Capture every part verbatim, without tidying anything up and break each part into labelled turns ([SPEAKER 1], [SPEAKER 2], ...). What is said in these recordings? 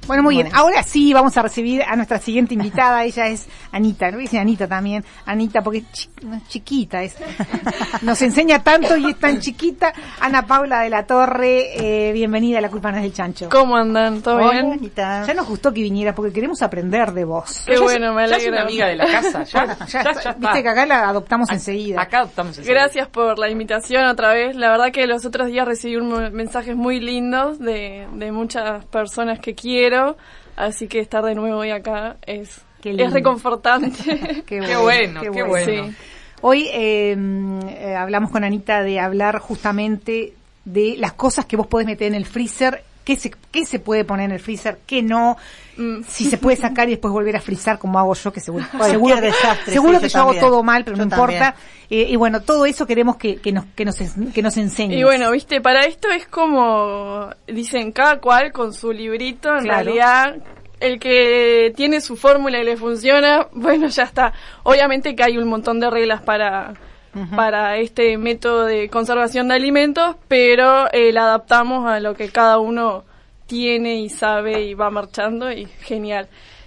[SPEAKER 1] Bueno, muy bueno. bien. Ahora sí vamos a recibir a nuestra siguiente invitada. Ella es Anita. No voy a decir Anita también. Anita, porque chi- chiquita es. Nos enseña tanto y es tan chiquita. Ana Paula de la Torre, eh, bienvenida a La Culpa No Es del Chancho.
[SPEAKER 2] ¿Cómo andan? ¿Todo
[SPEAKER 1] Hola,
[SPEAKER 2] bien?
[SPEAKER 1] Anita. Ya nos gustó que vinieras porque queremos aprender de vos.
[SPEAKER 2] Qué bueno, me alegra.
[SPEAKER 3] Ya es una amiga de la casa. Ya,
[SPEAKER 1] ya,
[SPEAKER 3] ya,
[SPEAKER 1] ya,
[SPEAKER 3] ya
[SPEAKER 1] viste que acá la adoptamos enseguida.
[SPEAKER 3] Acá adoptamos enseguida.
[SPEAKER 2] Gracias por la invitación otra vez. La verdad que los otros días recibí un, mensajes muy lindos de, de muchas personas que quiero. Así que estar de nuevo hoy acá es, es reconfortante.
[SPEAKER 1] Qué bueno,
[SPEAKER 3] qué bueno. Qué
[SPEAKER 1] qué
[SPEAKER 3] bueno.
[SPEAKER 1] bueno. Sí. Hoy eh, eh, hablamos con Anita de hablar justamente de las cosas que vos podés meter en el freezer. ¿Qué se, qué se puede poner en el freezer? ¿Qué no? Mm. Si se puede sacar y después volver a frizar como hago yo, que seguro, seguro,
[SPEAKER 4] desastre,
[SPEAKER 1] seguro
[SPEAKER 4] sí,
[SPEAKER 1] que yo,
[SPEAKER 4] yo
[SPEAKER 1] hago
[SPEAKER 4] también.
[SPEAKER 1] todo mal, pero
[SPEAKER 4] yo
[SPEAKER 1] no importa. Eh, y bueno, todo eso queremos que, que, nos, que, nos, que nos enseñes.
[SPEAKER 2] Y bueno, viste, para esto es como, dicen, cada cual con su librito, en
[SPEAKER 1] claro.
[SPEAKER 2] realidad, el que tiene su fórmula y le funciona, bueno, ya está. Obviamente que hay un montón de reglas para... Uh-huh. para este método de conservación de alimentos, pero eh, la adaptamos a lo que cada uno tiene y sabe y va marchando y genial.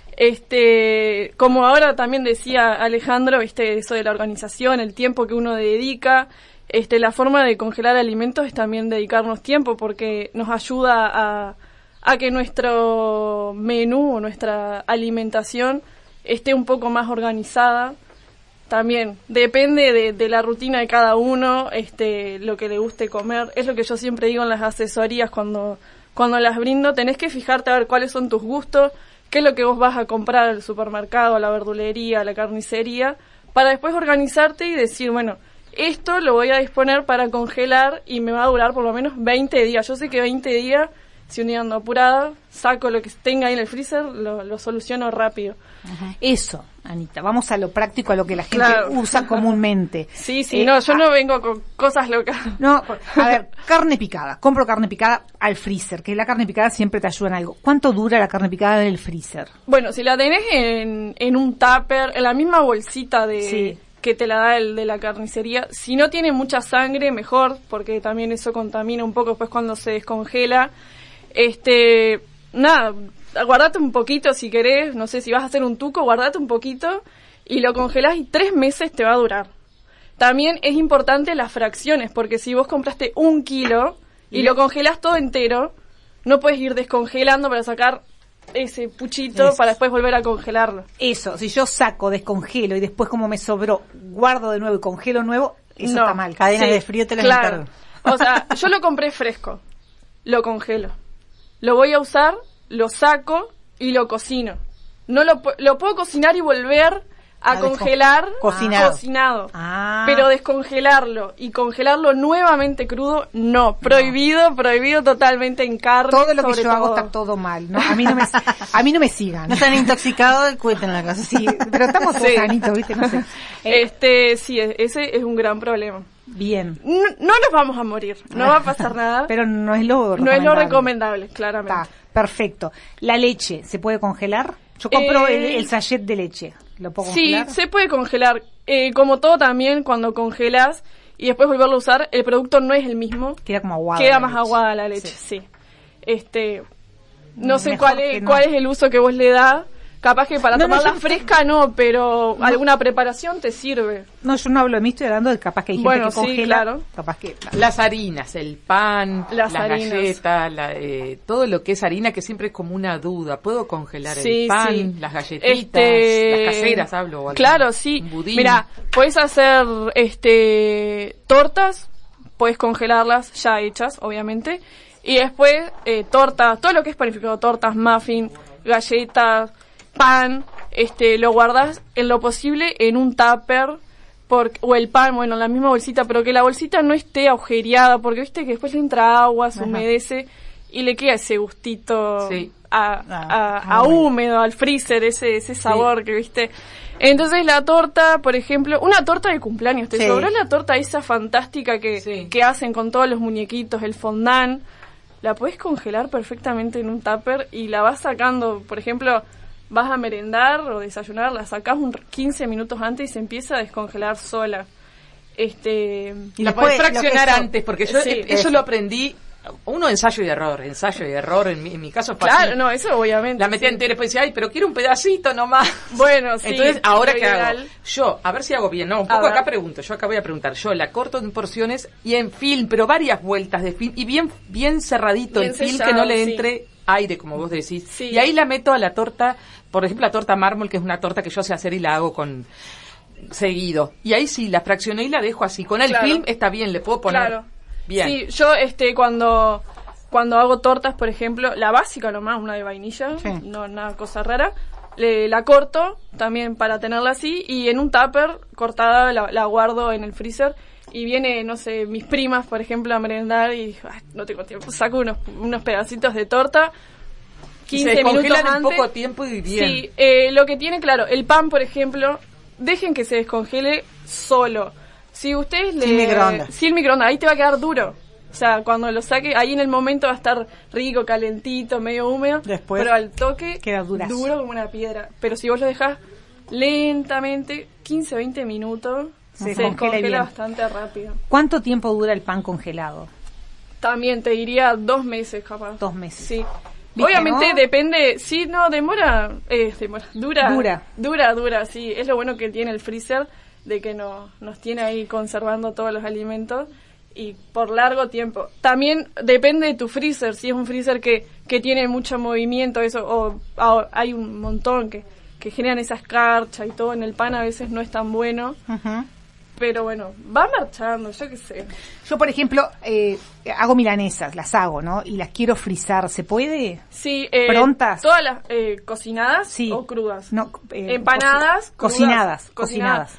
[SPEAKER 2] Este, como ahora también decía Alejandro, viste, eso de la organización, el tiempo que uno dedica, este, la forma de congelar alimentos es también dedicarnos tiempo porque nos ayuda a, a que nuestro menú o nuestra alimentación esté un poco más organizada. También depende de, de la rutina de cada uno, este, lo que le guste comer. Es lo que yo siempre digo en las asesorías cuando, cuando las brindo. Tenés que fijarte a ver cuáles son tus gustos, qué es lo que vos vas a comprar al supermercado, a la verdulería, a la carnicería, para después organizarte y decir, bueno, esto lo voy a disponer para congelar y me va a durar por lo menos veinte días. Yo sé que veinte días, si un día ando apurada, saco lo que tenga ahí en el freezer, lo, lo soluciono rápido.
[SPEAKER 1] Ajá. Eso, Anita, vamos a lo práctico, a lo que la gente
[SPEAKER 2] claro.
[SPEAKER 1] usa comúnmente.
[SPEAKER 2] Sí, sí,
[SPEAKER 1] eh,
[SPEAKER 2] no, yo
[SPEAKER 1] a,
[SPEAKER 2] no vengo con cosas locas.
[SPEAKER 1] No, a ver, carne picada, compro carne picada al freezer, que la carne picada siempre te ayuda en algo. ¿Cuánto dura la carne picada en el freezer?
[SPEAKER 2] Bueno, si la tenés en, en un tupper, en la misma bolsita de...
[SPEAKER 1] Sí.
[SPEAKER 2] que te la da el de la carnicería, si no tiene mucha sangre, mejor, porque también eso contamina un poco después cuando se descongela. Este, nada, guardate un poquito si querés, no sé si vas a hacer un tuco, guardate un poquito y lo congelás y tres meses te va a durar. También es importante las fracciones, porque si vos compraste un kilo y, y lo congelás todo entero, no puedes ir descongelando para sacar ese puchito eso. Para después volver a congelarlo.
[SPEAKER 1] Eso, si yo saco, descongelo y después como me sobró, guardo de nuevo y congelo nuevo, eso
[SPEAKER 2] no,
[SPEAKER 1] está mal.
[SPEAKER 4] Cadenas
[SPEAKER 2] sí,
[SPEAKER 4] de frío te las
[SPEAKER 2] claro.
[SPEAKER 4] encargo.
[SPEAKER 2] O sea, yo lo compré fresco, lo congelo. Lo voy a usar, lo saco y lo cocino. No lo, lo puedo cocinar y volver a, a congelar
[SPEAKER 4] cocinado.
[SPEAKER 2] cocinado.
[SPEAKER 1] Ah.
[SPEAKER 2] Pero descongelarlo y congelarlo nuevamente crudo, no. Prohibido, no. prohibido totalmente en carne.
[SPEAKER 1] Todo lo que yo
[SPEAKER 2] todo.
[SPEAKER 1] hago está todo mal, ¿no? A mí no me, a mí no me sigan.
[SPEAKER 4] No están intoxicados, cuenten la casa.
[SPEAKER 1] Sí, pero estamos todos sanitos, ¿viste? No sé.
[SPEAKER 2] Este, sí, ese es un gran problema.
[SPEAKER 1] Bien.
[SPEAKER 2] No, no nos vamos a morir, no va a pasar nada.
[SPEAKER 1] Pero no es lo
[SPEAKER 2] recomendable. No es lo recomendable, claramente.
[SPEAKER 1] Está, perfecto. ¿La leche se puede congelar? Yo compro eh, el, el sachet de leche. ¿Lo puedo congelar?
[SPEAKER 2] Sí, se puede congelar. Eh, como todo también, cuando congelas y después volverlo a usar, el producto no es el mismo.
[SPEAKER 1] Queda como aguada.
[SPEAKER 2] Queda más leche. aguada la leche, sí. sí. Este, no sé cuál es, no. cuál es el uso que vos le das. Capaz que para
[SPEAKER 1] no,
[SPEAKER 2] tomarla
[SPEAKER 1] no,
[SPEAKER 2] fresca no, pero no. alguna preparación te sirve.
[SPEAKER 1] No, yo no hablo de mí, estoy hablando de capaz que hay gente
[SPEAKER 2] bueno,
[SPEAKER 1] que congela.
[SPEAKER 2] Sí, claro.
[SPEAKER 1] Capaz que...
[SPEAKER 3] Las harinas, el pan,
[SPEAKER 2] las,
[SPEAKER 3] las
[SPEAKER 2] harinas.
[SPEAKER 3] galletas, la, eh, todo lo que es harina que siempre es como una duda. ¿Puedo congelar
[SPEAKER 2] sí,
[SPEAKER 3] el pan,
[SPEAKER 2] sí.
[SPEAKER 3] las galletitas,
[SPEAKER 2] este...
[SPEAKER 3] las caseras, hablo? O
[SPEAKER 2] claro, sí. Mira, puedes hacer este tortas, puedes congelarlas ya hechas, obviamente. Y después eh, tortas, todo lo que es panificado, tortas, muffin, galletas, pan, este, lo guardas en lo posible en un tupper, por, o el pan, bueno, en la misma bolsita, pero que la bolsita no esté agujereada, porque viste que después le entra agua, se Ajá. humedece y le queda ese gustito sí. a, a, a, a húmedo, al freezer, ese, ese sabor sí. que viste. Entonces la torta, por ejemplo, una torta de cumpleaños, te sí. sobró la torta esa fantástica que, sí. que hacen con todos los muñequitos, el fondant, la puedes congelar perfectamente en un tupper y la vas sacando, por ejemplo, vas a merendar o desayunar, la sacás un quince minutos antes y se empieza a descongelar sola. Este,
[SPEAKER 3] y la podés fraccionar antes, porque yo sí, eso lo aprendí uno ensayo y error, ensayo y error, en mi, en mi caso fue
[SPEAKER 2] Claro,
[SPEAKER 3] así.
[SPEAKER 2] no, eso obviamente.
[SPEAKER 3] La metía
[SPEAKER 2] sí.
[SPEAKER 3] entera y después decía, ay, pero quiero un pedacito nomás.
[SPEAKER 2] Bueno, sí.
[SPEAKER 3] Entonces, ¿ahora
[SPEAKER 2] lo
[SPEAKER 3] qué hago?
[SPEAKER 2] ideal.
[SPEAKER 3] Yo, a ver si hago bien. No, un
[SPEAKER 2] A
[SPEAKER 3] poco
[SPEAKER 2] ver.
[SPEAKER 3] acá pregunto. Yo acá voy a preguntar. Yo la corto en porciones y en film, pero varias vueltas de film. Y bien bien cerradito
[SPEAKER 2] Bien
[SPEAKER 3] el film,
[SPEAKER 2] sellado,
[SPEAKER 3] que no le
[SPEAKER 2] sí.
[SPEAKER 3] entre aire, como vos decís.
[SPEAKER 2] Sí.
[SPEAKER 3] Y ahí la meto a la torta, por ejemplo, la torta mármol, que es una torta que yo sé hacer y la hago con seguido. Y ahí sí, la fraccioné y la dejo así. Con el
[SPEAKER 2] Claro.
[SPEAKER 3] film está bien, le puedo poner
[SPEAKER 2] Claro.
[SPEAKER 3] bien.
[SPEAKER 2] Sí, yo este cuando cuando hago tortas, por ejemplo, la básica nomás, una de vainilla,
[SPEAKER 1] Sí.
[SPEAKER 2] no nada cosa rara, le, la corto también para tenerla así y en un tupper cortada la, la guardo en el freezer y viene, no sé, mis primas, por ejemplo, a merendar y ay, no tengo tiempo, saco unos unos pedacitos de torta,
[SPEAKER 3] Y se
[SPEAKER 2] quince minutos
[SPEAKER 3] descongelan en
[SPEAKER 2] antes.
[SPEAKER 3] poco tiempo y bien.
[SPEAKER 2] Sí, eh, lo que tiene, claro, el pan, por ejemplo, dejen que se descongele solo. Si ustedes le...
[SPEAKER 4] Sin microondas.
[SPEAKER 2] Sin microondas, ahí te va a quedar duro. O sea, cuando lo saque, ahí en el momento va a estar rico, calentito, medio húmedo.
[SPEAKER 4] Después
[SPEAKER 2] pero al toque,
[SPEAKER 1] queda durazo.
[SPEAKER 2] duro como una piedra. Pero si vos lo dejás lentamente, quince, veinte minutos,
[SPEAKER 1] Se
[SPEAKER 2] se,
[SPEAKER 1] descongela
[SPEAKER 2] descongela
[SPEAKER 1] bien.
[SPEAKER 2] bastante rápido.
[SPEAKER 1] ¿Cuánto tiempo dura el pan congelado?
[SPEAKER 2] También te diría dos meses, capaz.
[SPEAKER 1] Dos meses.
[SPEAKER 2] Sí.
[SPEAKER 1] ¿Viste,
[SPEAKER 2] Obviamente
[SPEAKER 1] no?
[SPEAKER 2] depende, sí, no, demora, eh, demora, dura,
[SPEAKER 1] Dura.
[SPEAKER 2] dura, dura, sí, es lo bueno que tiene el freezer, de que no, nos tiene ahí conservando todos los alimentos, y por largo tiempo. También depende de tu freezer, si es un freezer que, que tiene mucho movimiento, eso, o, o hay un montón que, que generan esa escarcha y todo en el pan, a veces no es tan bueno,
[SPEAKER 1] Ujú.
[SPEAKER 2] pero bueno, va marchando, yo qué sé.
[SPEAKER 1] Yo, por ejemplo, eh, hago milanesas, las hago, ¿no? Y las quiero frizar, ¿se puede?
[SPEAKER 2] Sí, eh,
[SPEAKER 1] ¿Prontas?
[SPEAKER 2] Todas las eh, cocinadas
[SPEAKER 1] Sí.
[SPEAKER 2] o crudas.
[SPEAKER 1] No, eh,
[SPEAKER 2] Empanadas,
[SPEAKER 1] coci-
[SPEAKER 2] crudas,
[SPEAKER 1] cocinadas,
[SPEAKER 2] cocinadas.
[SPEAKER 1] cocinadas.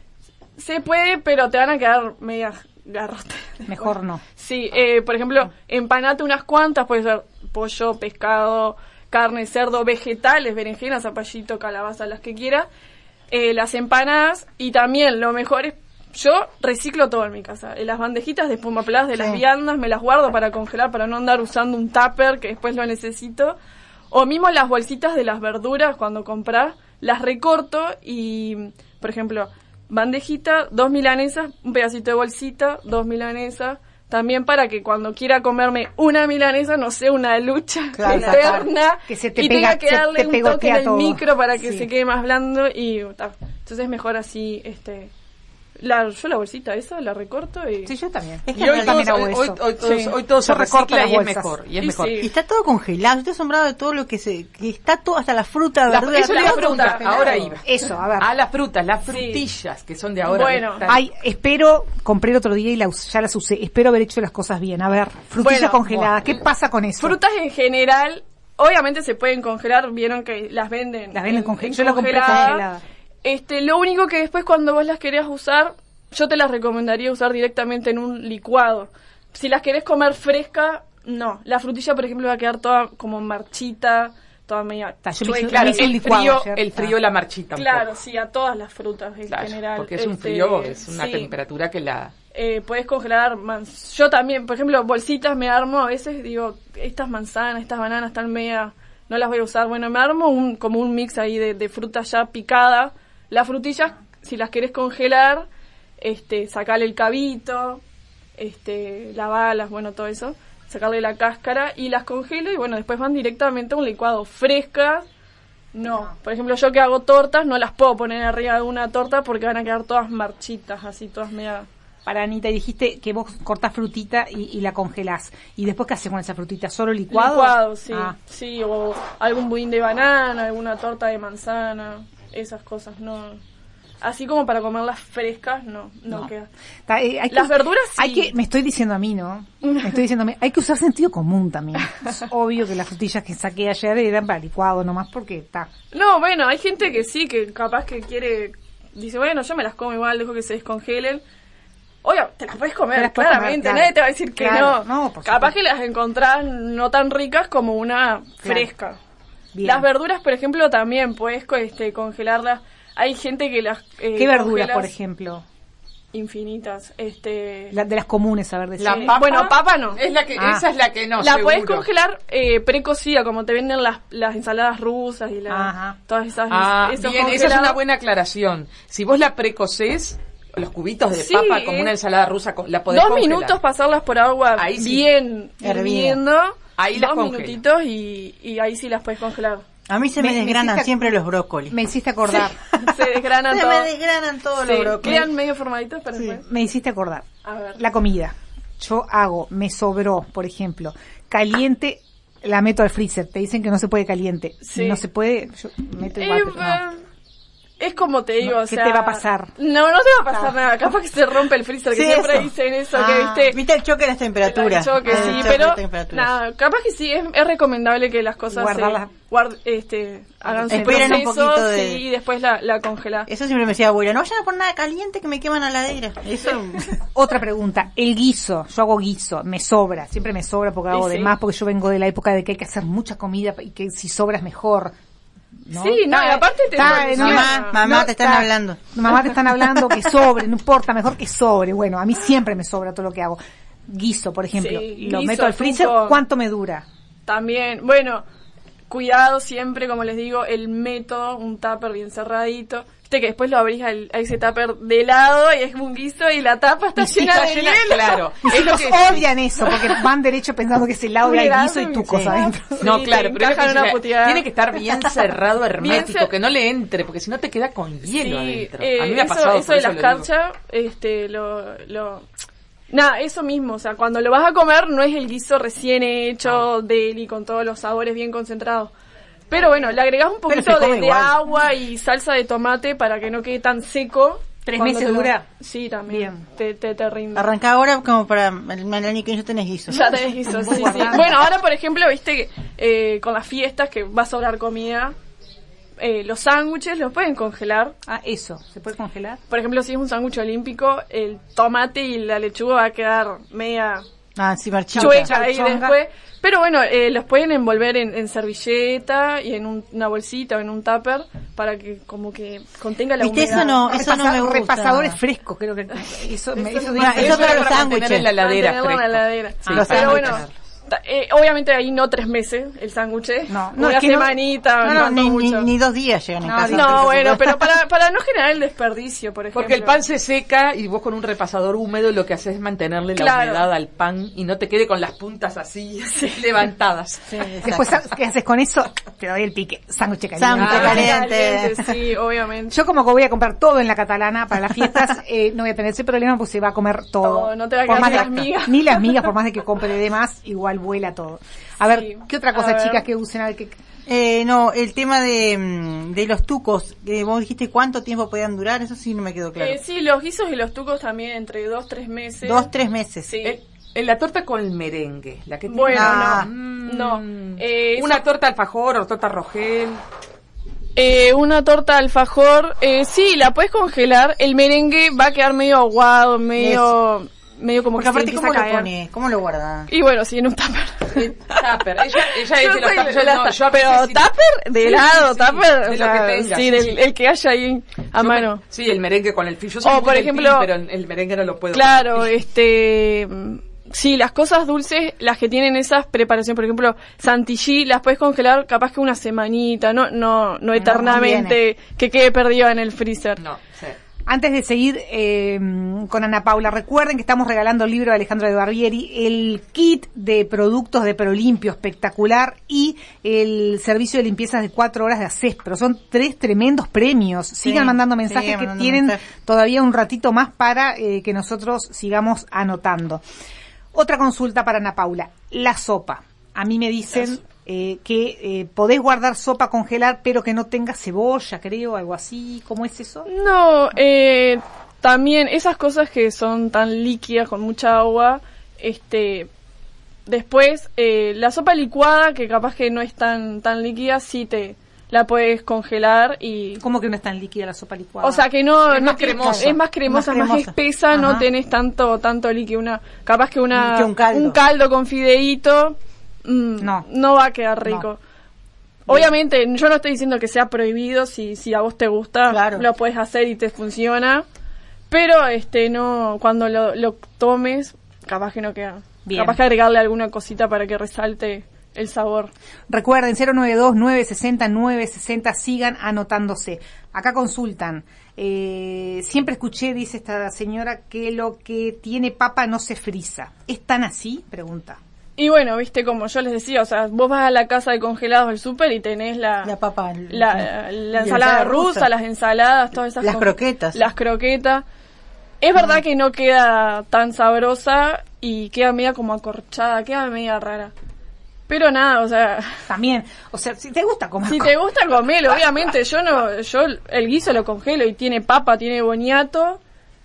[SPEAKER 2] Se puede, pero te van a quedar medias garrotes.
[SPEAKER 1] Mejor no.
[SPEAKER 2] Sí, eh, por ejemplo, empanate unas cuantas, puede ser pollo, pescado, carne, cerdo, vegetales, berenjena, zapallito, calabaza, las que quieras. Eh, las empanadas y también lo mejor es, yo reciclo todo en mi casa. Eh, las bandejitas de espumapladas de las
[SPEAKER 1] Sí.
[SPEAKER 2] viandas me las guardo para congelar, para no andar usando un tupper que después lo necesito. O mismo las bolsitas de las verduras cuando compras, las recorto y, por ejemplo, bandejita, dos milanesas, un pedacito de bolsita, dos milanesas, también para que cuando quiera comerme una milanesa no sea una lucha
[SPEAKER 1] Claro,
[SPEAKER 2] eterna
[SPEAKER 1] que se te
[SPEAKER 2] y
[SPEAKER 1] pega-
[SPEAKER 2] tenga que
[SPEAKER 1] se
[SPEAKER 2] darle
[SPEAKER 1] te
[SPEAKER 2] un toque
[SPEAKER 1] pegotea
[SPEAKER 2] en el
[SPEAKER 1] todo.
[SPEAKER 2] micro para que
[SPEAKER 1] Sí.
[SPEAKER 2] se quede más blando y ta. Entonces es mejor así, este, la, yo la bolsita esa la recorto y
[SPEAKER 1] Sí, yo también.
[SPEAKER 4] Es que
[SPEAKER 3] Y hoy
[SPEAKER 4] Yo
[SPEAKER 3] todos,
[SPEAKER 1] también hago
[SPEAKER 3] hoy,
[SPEAKER 1] eso.
[SPEAKER 3] hoy todos,
[SPEAKER 2] Sí.
[SPEAKER 3] hoy todo se
[SPEAKER 1] Yo recorto
[SPEAKER 3] recicla
[SPEAKER 1] las
[SPEAKER 3] y es
[SPEAKER 1] bolsas.
[SPEAKER 3] mejor. Y es
[SPEAKER 2] Y
[SPEAKER 3] mejor.
[SPEAKER 2] sí.
[SPEAKER 4] Y está todo congelado. Estoy asombrado de todo lo que se... que está todo, hasta la fruta,
[SPEAKER 3] La-
[SPEAKER 4] verdura.
[SPEAKER 3] eso le
[SPEAKER 2] la
[SPEAKER 3] iba a
[SPEAKER 2] fruta,
[SPEAKER 3] preguntar,
[SPEAKER 2] claro.
[SPEAKER 3] ahora iba.
[SPEAKER 1] Eso, a ver.
[SPEAKER 3] A las frutas, las frutillas, que son de ahora.
[SPEAKER 2] Bueno.
[SPEAKER 3] están-
[SPEAKER 1] Ay, espero, compré el otro día y la us- ya las usé. Espero haber hecho las cosas bien. A ver, frutilla
[SPEAKER 2] Bueno,
[SPEAKER 1] congelada. ¿Qué pasa con eso?
[SPEAKER 2] frutas en general, obviamente se pueden congelar, vieron que las venden.
[SPEAKER 1] Las venden
[SPEAKER 2] en-
[SPEAKER 1] conge-
[SPEAKER 2] en
[SPEAKER 1] yo la compré
[SPEAKER 2] congelada.
[SPEAKER 1] congelada.
[SPEAKER 2] Este, lo único que después cuando vos las querés usar, yo te las recomendaría usar directamente en un licuado. Si las querés comer fresca, no. La frutilla, por ejemplo, va a quedar toda como marchita, toda media
[SPEAKER 1] Ta, yo me hice-
[SPEAKER 2] chueca.
[SPEAKER 3] Claro,
[SPEAKER 1] me hice un
[SPEAKER 3] el
[SPEAKER 1] licuado
[SPEAKER 3] frío,
[SPEAKER 1] ayer.
[SPEAKER 3] el frío la marchita un
[SPEAKER 2] Claro,
[SPEAKER 3] poco.
[SPEAKER 2] sí, a todas las frutas en
[SPEAKER 3] Claro,
[SPEAKER 2] general.
[SPEAKER 3] porque es un
[SPEAKER 2] Este,
[SPEAKER 3] frío, es una
[SPEAKER 2] sí.
[SPEAKER 3] temperatura que la...
[SPEAKER 2] Eh, puedes congelar, man- yo también, por ejemplo, bolsitas me armo, a veces digo, estas manzanas, estas bananas están media, no las voy a usar, bueno, me armo un, como un mix ahí de, de fruta ya picada, las frutillas, si las querés congelar, este, sacarle el cabito, este, lavalas, bueno, todo eso, sacarle la cáscara y las congelo y bueno, después van directamente a un licuado frescas. No, por ejemplo, yo que hago tortas no las puedo poner arriba de una torta porque van a quedar todas marchitas, así todas media...
[SPEAKER 1] Para Anita, dijiste que vos cortás frutita y, y la congelás. ¿Y después qué haces con esa frutita? ¿Solo licuado?
[SPEAKER 2] Licuado, sí,
[SPEAKER 1] Ah.
[SPEAKER 2] sí, o algún budín de banana, alguna torta de manzana, esas cosas, no. Así como para comerlas frescas, no, no,
[SPEAKER 1] No.
[SPEAKER 2] queda.
[SPEAKER 1] Ta- eh, hay que-
[SPEAKER 2] Las verduras, sí.
[SPEAKER 1] Hay que, me estoy diciendo a mí, ¿no? Me estoy diciendo a mí, hay que usar sentido común también. Es obvio que las frutillas que saqué ayer eran para licuado nomás porque está.
[SPEAKER 2] No, bueno, hay gente que sí, que capaz que quiere, dice, bueno, yo me las como igual, dejo que se descongelen. Oye, te las puedes comer,
[SPEAKER 1] Te las puedes
[SPEAKER 2] claramente,
[SPEAKER 1] comer, claro.
[SPEAKER 2] nadie te va a decir que
[SPEAKER 1] Claro,
[SPEAKER 2] no.
[SPEAKER 1] no, por
[SPEAKER 2] Capaz
[SPEAKER 1] supuesto.
[SPEAKER 2] que las encontrás no tan ricas como una fresca.
[SPEAKER 1] Bien.
[SPEAKER 2] Las verduras, por ejemplo, también puedes co- este, congelarlas. Hay gente que las eh,
[SPEAKER 1] ¿Qué verduras,
[SPEAKER 2] congelas
[SPEAKER 1] por ejemplo?
[SPEAKER 2] infinitas. Este,
[SPEAKER 1] La- de las comunes, a ver, decir.
[SPEAKER 3] La
[SPEAKER 2] Sí.
[SPEAKER 3] papa,
[SPEAKER 2] Bueno, papa no.
[SPEAKER 3] Es la que,
[SPEAKER 1] Ah.
[SPEAKER 3] esa es la que no,
[SPEAKER 2] la
[SPEAKER 3] seguro.
[SPEAKER 2] puedes congelar eh, precocida, como te venden las, las ensaladas rusas y la,
[SPEAKER 1] Ajá.
[SPEAKER 2] todas esas.
[SPEAKER 3] Ah,
[SPEAKER 2] esos
[SPEAKER 3] bien, esa es
[SPEAKER 2] congelados.
[SPEAKER 3] una buena aclaración. Si vos la precocés, los cubitos de
[SPEAKER 2] Sí,
[SPEAKER 3] papa como una ensalada rusa, la podés
[SPEAKER 2] Dos
[SPEAKER 3] congelar.
[SPEAKER 2] minutos pasarlas por agua
[SPEAKER 3] Ahí sí.
[SPEAKER 2] bien hirviendo.
[SPEAKER 3] Ahí las
[SPEAKER 2] dos
[SPEAKER 3] congelo.
[SPEAKER 2] minutitos y, y ahí sí las puedes congelar.
[SPEAKER 4] A mí se me,
[SPEAKER 1] Me- me
[SPEAKER 4] desgranan
[SPEAKER 1] hiciste-
[SPEAKER 4] siempre los brócolis.
[SPEAKER 1] Me hiciste acordar.
[SPEAKER 2] Se desgranan
[SPEAKER 4] Se
[SPEAKER 2] todo.
[SPEAKER 4] me desgranan todos
[SPEAKER 2] Sí,
[SPEAKER 4] los brócolis.
[SPEAKER 2] quedan medio formaditos, pero
[SPEAKER 4] Sí.
[SPEAKER 2] después.
[SPEAKER 1] Me hiciste acordar.
[SPEAKER 2] A ver.
[SPEAKER 1] La comida. Yo hago, me sobró, por ejemplo, caliente, la meto al freezer. Te dicen que no se puede caliente.
[SPEAKER 2] Sí.
[SPEAKER 1] No se puede, yo meto
[SPEAKER 2] Eh,
[SPEAKER 1] igual, pero no.
[SPEAKER 2] eh, Es como te digo,
[SPEAKER 1] No,
[SPEAKER 2] o
[SPEAKER 1] ¿qué
[SPEAKER 2] sea...
[SPEAKER 1] te va a pasar?
[SPEAKER 2] No, no te va a pasar nada. Capaz que se rompe el freezer, que
[SPEAKER 4] Sí,
[SPEAKER 2] siempre
[SPEAKER 4] eso.
[SPEAKER 2] dicen eso,
[SPEAKER 4] Ah,
[SPEAKER 2] que viste...
[SPEAKER 4] ¿Viste el choque de las temperaturas?
[SPEAKER 2] El choque,
[SPEAKER 4] El
[SPEAKER 2] sí,
[SPEAKER 4] choque de
[SPEAKER 2] pero
[SPEAKER 4] las temperaturas.
[SPEAKER 2] nada, capaz que sí, es, es recomendable que las cosas
[SPEAKER 1] Guardarlas.
[SPEAKER 2] se guard- este, hagan su
[SPEAKER 4] Esperen un
[SPEAKER 2] proceso
[SPEAKER 4] poquito de-
[SPEAKER 2] sí, y después la, la congelás.
[SPEAKER 4] Eso siempre me decía abuela, no vayan a poner nada caliente que me queman a la heladera. Eso...
[SPEAKER 1] Otra pregunta, el guiso, yo hago guiso, me sobra, siempre me sobra porque hago
[SPEAKER 2] Sí,
[SPEAKER 1] de
[SPEAKER 2] sí.
[SPEAKER 1] más, porque yo vengo de la época de que hay que hacer mucha comida y que si sobra es mejor. ¿no?
[SPEAKER 2] Sí, no, y aparte te
[SPEAKER 1] está-
[SPEAKER 2] soluciona.
[SPEAKER 4] Mamá, mamá, te están
[SPEAKER 1] está-
[SPEAKER 4] hablando.
[SPEAKER 1] Mamá, te están hablando que sobre, no importa, mejor que sobre. Bueno, a mí siempre me sobra todo lo que hago. Guiso, por ejemplo,
[SPEAKER 2] Sí,
[SPEAKER 1] lo
[SPEAKER 2] guiso,
[SPEAKER 1] meto al freezer,
[SPEAKER 2] tuco.
[SPEAKER 1] ¿cuánto me dura?
[SPEAKER 2] También, bueno, cuidado siempre, como les digo, el método, un tupper bien cerradito. Viste que después lo abrís al, a ese tupper de lado y es un guiso y la tapa está
[SPEAKER 1] Y
[SPEAKER 2] llena
[SPEAKER 1] está
[SPEAKER 2] de
[SPEAKER 3] llena-
[SPEAKER 2] hielo.
[SPEAKER 3] claro.
[SPEAKER 1] Mis
[SPEAKER 3] Es lo
[SPEAKER 1] hijos
[SPEAKER 3] que-
[SPEAKER 1] odian eso, porque van derecho pensando que es helado y hay
[SPEAKER 2] Mirá,
[SPEAKER 1] guiso y
[SPEAKER 2] sí,
[SPEAKER 1] tucos
[SPEAKER 2] sí.
[SPEAKER 1] adentro.
[SPEAKER 3] No,
[SPEAKER 2] Sí,
[SPEAKER 3] claro,
[SPEAKER 2] te
[SPEAKER 3] pero es lo que
[SPEAKER 2] encajan una
[SPEAKER 3] dice,
[SPEAKER 2] puteada.
[SPEAKER 3] tiene que estar bien cerrado, hermético,
[SPEAKER 2] cer-
[SPEAKER 3] que no le entre, porque si no te queda con hielo
[SPEAKER 2] Sí,
[SPEAKER 3] adentro.
[SPEAKER 2] eh,
[SPEAKER 3] A mí me ha
[SPEAKER 2] eso,
[SPEAKER 3] pasado,
[SPEAKER 2] eso
[SPEAKER 3] por
[SPEAKER 2] de las
[SPEAKER 3] lo digo.
[SPEAKER 2] carchas, este, lo, lo, nada, eso mismo, o sea, cuando lo vas a comer no es el guiso recién hecho de él y con todos los sabores bien concentrados. Pero bueno, le agregás un
[SPEAKER 4] Pero
[SPEAKER 2] poquito
[SPEAKER 4] se come
[SPEAKER 2] de, de
[SPEAKER 4] igual.
[SPEAKER 2] agua y salsa de tomate para que no quede tan seco.
[SPEAKER 1] ¿Tres
[SPEAKER 2] cuando
[SPEAKER 1] meses
[SPEAKER 2] te lo-
[SPEAKER 1] dura?
[SPEAKER 2] Sí, también.
[SPEAKER 1] Bien.
[SPEAKER 2] Te, te, te rinde.
[SPEAKER 4] Arranca ahora como para el año que ya tenés guiso.
[SPEAKER 2] Ya tenés guiso, sí, sí. Bueno, ahora por ejemplo, viste que eh, con las fiestas que va a sobrar comida, eh, los sándwiches los pueden congelar.
[SPEAKER 1] Ah, eso, ¿se puede congelar?
[SPEAKER 2] Por ejemplo, si es un sándwich olímpico, el tomate y la lechuga va a quedar media
[SPEAKER 4] Ah, sí, marchita.
[SPEAKER 2] chueca ahí
[SPEAKER 1] chonga.
[SPEAKER 2] después. Pero bueno, eh, los pueden envolver en, en servilleta y en un- una bolsita o en un tupper para que como que contenga la
[SPEAKER 4] ¿Viste?
[SPEAKER 2] humedad.
[SPEAKER 4] Eso no, eso no me gusta.
[SPEAKER 1] Repasadores frescos, creo que eso, me, eso
[SPEAKER 4] Bueno,
[SPEAKER 1] dice-
[SPEAKER 4] eso para los
[SPEAKER 3] para mantener
[SPEAKER 4] sándwiches.
[SPEAKER 3] en la heladera
[SPEAKER 2] Mantenerlo en la
[SPEAKER 3] fresco.
[SPEAKER 2] heladera.
[SPEAKER 3] Sí,
[SPEAKER 4] los
[SPEAKER 2] Pero
[SPEAKER 4] sándwiches.
[SPEAKER 2] bueno, ta- eh, obviamente ahí no tres meses el sándwich, ¿eh?
[SPEAKER 1] No, no,
[SPEAKER 2] una
[SPEAKER 1] es que no-
[SPEAKER 2] semanita,
[SPEAKER 4] No,
[SPEAKER 2] no,
[SPEAKER 4] no, ni, ni,
[SPEAKER 2] mucho.
[SPEAKER 4] ni dos días llegan en
[SPEAKER 1] No,
[SPEAKER 4] casa.
[SPEAKER 2] No, bueno, pero para, para no generar el desperdicio, por ejemplo.
[SPEAKER 3] Porque el pan se seca y vos con un repasador húmedo lo que haces es mantenerle la
[SPEAKER 2] Claro.
[SPEAKER 3] humedad al pan y no te quede con las puntas así levantadas.
[SPEAKER 4] Sí, exacto.
[SPEAKER 1] Después, ¿sabes ¿qué haces con eso? Te doy el pique, sándwich caliente.
[SPEAKER 4] Sándwich
[SPEAKER 2] Ah,
[SPEAKER 4] caliente.
[SPEAKER 2] sí, obviamente.
[SPEAKER 1] Yo como que voy a comprar todo en la catalana para las fiestas, eh, no voy a tener ese problema porque se va a comer todo.
[SPEAKER 2] Todo, no te va a
[SPEAKER 1] Por
[SPEAKER 2] quedar
[SPEAKER 1] más
[SPEAKER 2] ni
[SPEAKER 1] de-
[SPEAKER 2] las migas.
[SPEAKER 1] Ni las migas, por más de que compre de más, igual vuela todo. A ver,
[SPEAKER 2] Sí.
[SPEAKER 1] ¿qué otra
[SPEAKER 2] A
[SPEAKER 1] cosa,
[SPEAKER 2] ver.
[SPEAKER 1] chicas, que usen? A ver, ¿qué-
[SPEAKER 4] Eh, no, el tema de, mm, de los tucos, que vos dijiste cuánto tiempo podían durar, eso sí no me quedó claro.
[SPEAKER 2] Eh, sí, los guisos y los tucos también entre dos, tres meses.
[SPEAKER 4] Dos, tres meses.
[SPEAKER 2] Sí.
[SPEAKER 3] Eh, en la torta con el merengue, la que tiene-
[SPEAKER 2] Bueno,
[SPEAKER 4] Ah.
[SPEAKER 2] no. No. Eh,
[SPEAKER 3] Una
[SPEAKER 2] eso-
[SPEAKER 3] torta alfajor o torta rogel.
[SPEAKER 2] eh, una torta alfajor, eh, sí, la puedes congelar. El merengue va a quedar medio aguado, medio, medio como
[SPEAKER 4] Porque
[SPEAKER 2] que se
[SPEAKER 4] aparte,
[SPEAKER 2] empieza
[SPEAKER 4] ¿cómo
[SPEAKER 2] a
[SPEAKER 4] lo
[SPEAKER 2] caer.
[SPEAKER 4] pones? ¿Cómo lo guardas?
[SPEAKER 2] Y bueno, sí, en un tupper.
[SPEAKER 3] Tupper. Ella, ella es
[SPEAKER 2] Yo
[SPEAKER 3] de los
[SPEAKER 2] soy
[SPEAKER 3] tuppers.
[SPEAKER 2] de
[SPEAKER 3] Yo
[SPEAKER 2] las
[SPEAKER 3] no, yo a
[SPEAKER 2] pero
[SPEAKER 3] veces sí-
[SPEAKER 2] tupper de
[SPEAKER 3] Sí,
[SPEAKER 2] helado,
[SPEAKER 3] sí, sí,
[SPEAKER 2] tupper,
[SPEAKER 3] de
[SPEAKER 2] o
[SPEAKER 3] lo
[SPEAKER 2] sea,
[SPEAKER 3] que tenga,
[SPEAKER 2] sí,
[SPEAKER 3] sí,
[SPEAKER 2] del,
[SPEAKER 3] sí.
[SPEAKER 2] el que haya ahí a
[SPEAKER 3] yo me-
[SPEAKER 2] mano.
[SPEAKER 3] sí, el merengue con el fil. Yo soy
[SPEAKER 2] O,
[SPEAKER 3] muy
[SPEAKER 2] por
[SPEAKER 3] del
[SPEAKER 2] ejemplo-
[SPEAKER 3] fil, pero el merengue no lo puedo.
[SPEAKER 2] Claro,
[SPEAKER 3] comer.
[SPEAKER 2] este, mm, sí, las cosas dulces, las que tienen esas preparaciones, por ejemplo, Santilly, las puedes congelar capaz que una semanita, no, no, no eternamente que quede perdido en el freezer.
[SPEAKER 3] No, sí.
[SPEAKER 1] Antes de seguir eh, con Ana Paula, recuerden que estamos regalando el libro de Alejandro de Barbieri, el kit de productos de Prolimpio espectacular y el servicio de limpiezas de cuatro horas de Acespro. Son tres tremendos premios. Sigan
[SPEAKER 4] Sí,
[SPEAKER 1] mandando mensajes
[SPEAKER 4] sigan
[SPEAKER 1] que
[SPEAKER 4] mandando
[SPEAKER 1] tienen
[SPEAKER 4] mensajes.
[SPEAKER 1] todavía un ratito más para eh, que nosotros sigamos anotando. Otra consulta para Ana Paula. La sopa. A mí me dicen eh, que eh, podés guardar sopa congelar, pero que no tenga cebolla, creo, algo así. ¿Cómo es eso?
[SPEAKER 2] No, eh, también esas cosas que son tan líquidas con mucha agua, este, después eh, la sopa licuada que capaz que no es tan tan líquida, sí te la puedes congelar y
[SPEAKER 1] ¿Cómo que no es tan líquida la sopa licuada?
[SPEAKER 2] o sea que no,
[SPEAKER 3] Es
[SPEAKER 2] no
[SPEAKER 3] más
[SPEAKER 2] tiene-
[SPEAKER 3] cremosa.
[SPEAKER 2] es más cremosa,
[SPEAKER 4] Más
[SPEAKER 2] más,
[SPEAKER 4] cremosa.
[SPEAKER 2] espesa, no
[SPEAKER 4] Ajá.
[SPEAKER 2] tenés tanto tanto líquido, una capaz que una
[SPEAKER 4] Que un caldo.
[SPEAKER 2] caldo con fideíto mm,
[SPEAKER 1] No.
[SPEAKER 2] no va a quedar rico. Obviamente, yo no estoy diciendo que sea prohibido, si si a vos te gusta,
[SPEAKER 4] Claro.
[SPEAKER 2] lo puedes hacer y te funciona, pero este no cuando lo, lo tomes, capaz que no queda.
[SPEAKER 1] Bien.
[SPEAKER 2] Capaz que agregarle alguna cosita para que resalte el sabor.
[SPEAKER 1] Recuerden, cero nueve dos, nueve seis cero, nueve seis cero, sigan anotándose. Acá consultan. Eh, siempre escuché, dice esta señora, que lo que tiene papa no se frisa. ¿Es tan así? Pregunta.
[SPEAKER 2] Y bueno, viste, como yo les decía, o sea, vos vas a la casa de congelados del súper y tenés la
[SPEAKER 4] La papa,
[SPEAKER 2] la, la, la ensalada
[SPEAKER 4] ensalada
[SPEAKER 2] rusa,
[SPEAKER 4] rusa,
[SPEAKER 2] las ensaladas, todas esas
[SPEAKER 4] las
[SPEAKER 2] con-
[SPEAKER 4] croquetas.
[SPEAKER 2] Las croquetas. Es verdad que no queda tan sabrosa y queda media como acorchada, queda media rara. Pero nada, o sea,
[SPEAKER 1] También, o sea, si te gusta comer.
[SPEAKER 2] si te gusta comerlo, obviamente, yo no, yo el guiso lo congelo y tiene papa, tiene boniato,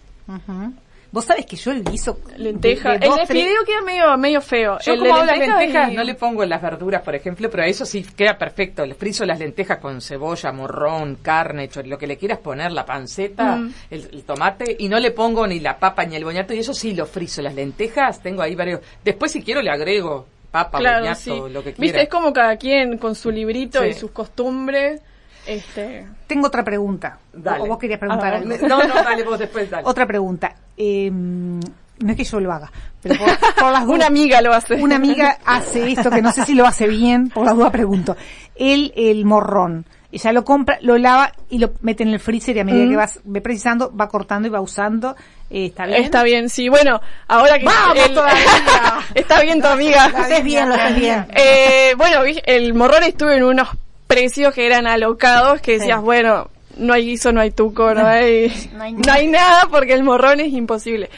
[SPEAKER 1] Ujú. Vos sabés que yo el guiso...
[SPEAKER 2] lenteja.
[SPEAKER 1] de- de
[SPEAKER 2] El
[SPEAKER 1] dos,
[SPEAKER 2] de
[SPEAKER 1] tres-
[SPEAKER 2] fideo queda medio, medio feo.
[SPEAKER 3] Yo
[SPEAKER 2] el
[SPEAKER 3] como hago
[SPEAKER 2] de
[SPEAKER 3] las lentejas
[SPEAKER 2] y-
[SPEAKER 3] no le pongo las verduras, por ejemplo, pero a eso sí queda perfecto. Le friso las lentejas con cebolla, morrón, carne, chor- lo que le quieras poner, la panceta,
[SPEAKER 2] Mm.
[SPEAKER 3] el, el tomate, y no le pongo ni la papa ni el boñato, y eso sí lo friso. Las lentejas tengo ahí varios. Después si quiero le agrego papa,
[SPEAKER 2] Claro,
[SPEAKER 3] boñato,
[SPEAKER 2] sí.
[SPEAKER 3] lo que quiera.
[SPEAKER 2] Viste, es como cada quien con su librito
[SPEAKER 3] Sí.
[SPEAKER 2] y sus costumbres. Este,
[SPEAKER 1] Tengo otra pregunta.
[SPEAKER 3] Dale.
[SPEAKER 1] O vos querías preguntar
[SPEAKER 2] A
[SPEAKER 1] algo.
[SPEAKER 2] ver.
[SPEAKER 3] No, no, dale vos después, dale.
[SPEAKER 1] Otra pregunta. Eh, no es que yo lo haga, pero por, por las dudas-
[SPEAKER 2] una amiga lo hace.
[SPEAKER 1] una amiga hace esto que no sé si lo hace bien, por las dudas pregunto. El, el morrón. Ella lo compra, lo lava y lo mete en el freezer y a medida
[SPEAKER 2] Mm.
[SPEAKER 1] que vas ve precisando, va cortando y va usando. Eh, ¿Está bien?
[SPEAKER 2] Está bien, sí. Bueno, ahora que...
[SPEAKER 1] ¡Vamos
[SPEAKER 2] el-
[SPEAKER 1] todavía!
[SPEAKER 2] Está bien tu amiga.
[SPEAKER 4] Lo haces bien, lo haces bien.
[SPEAKER 2] Eh, bueno, vi- el morrón estuvo en unos precios que eran alocados, que decías,
[SPEAKER 1] Sí.
[SPEAKER 2] bueno, no hay guiso, no hay tuco, no hay,
[SPEAKER 1] No hay
[SPEAKER 2] no hay nada porque el morrón es imposible.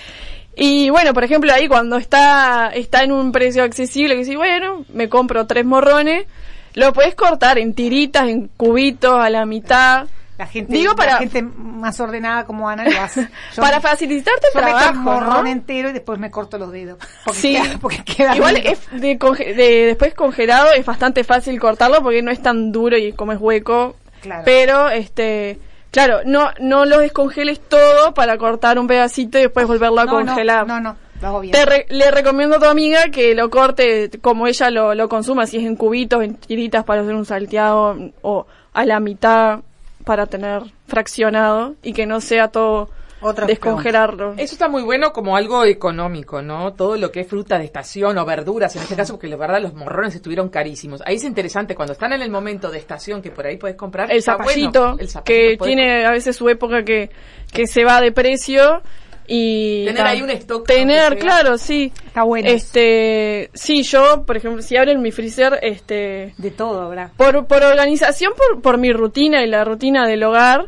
[SPEAKER 2] Y bueno, por ejemplo, ahí cuando está está en un precio accesible, que sí, bueno, me compro tres morrones, lo puedes cortar en tiritas, en cubitos, a la mitad.
[SPEAKER 1] La gente,
[SPEAKER 2] Digo, para-
[SPEAKER 1] la gente más ordenada como Ana lo hace. Yo-
[SPEAKER 2] Para facilitarte el
[SPEAKER 1] yo meto el
[SPEAKER 2] trabajo,
[SPEAKER 1] morrón
[SPEAKER 2] ¿no?
[SPEAKER 1] entero y después me corto los dedos. Porque
[SPEAKER 2] Sí.
[SPEAKER 1] queda, porque queda
[SPEAKER 2] Igual
[SPEAKER 1] duro.
[SPEAKER 2] es de, conge- de- después congelado es bastante fácil cortarlo porque no es tan duro y como es hueco.
[SPEAKER 1] Claro.
[SPEAKER 2] Pero, este, claro, no no lo descongeles todo para cortar un pedacito y después volverlo a
[SPEAKER 1] no,
[SPEAKER 2] congelar.
[SPEAKER 1] No, no, no, lo hago bien.
[SPEAKER 2] Te re- le recomiendo a tu amiga que lo corte como ella lo, lo consuma, si es en cubitos, en tiritas para hacer un salteado o a la mitad para tener fraccionado y que no sea todo
[SPEAKER 4] Otra
[SPEAKER 2] descongelarlo.
[SPEAKER 3] Eso está muy bueno como algo económico, ¿no? Todo lo que es fruta de estación o verduras, en este caso, porque la verdad los morrones estuvieron carísimos. Ahí es interesante, cuando están en el momento de estación que por ahí puedes comprar.
[SPEAKER 2] El
[SPEAKER 3] está
[SPEAKER 2] zapallito,
[SPEAKER 3] bueno. El zapallito
[SPEAKER 2] que
[SPEAKER 3] podés
[SPEAKER 2] tiene a veces su época que, que se va de precio y
[SPEAKER 3] Tener
[SPEAKER 2] ta-
[SPEAKER 3] ahí un stock,
[SPEAKER 2] tener
[SPEAKER 3] aunque sea.
[SPEAKER 2] claro sí
[SPEAKER 1] Está bueno.
[SPEAKER 2] este sí yo por ejemplo si abren mi freezer este
[SPEAKER 1] De todo, ¿verdad?
[SPEAKER 2] por por organización por por mi rutina y la rutina del hogar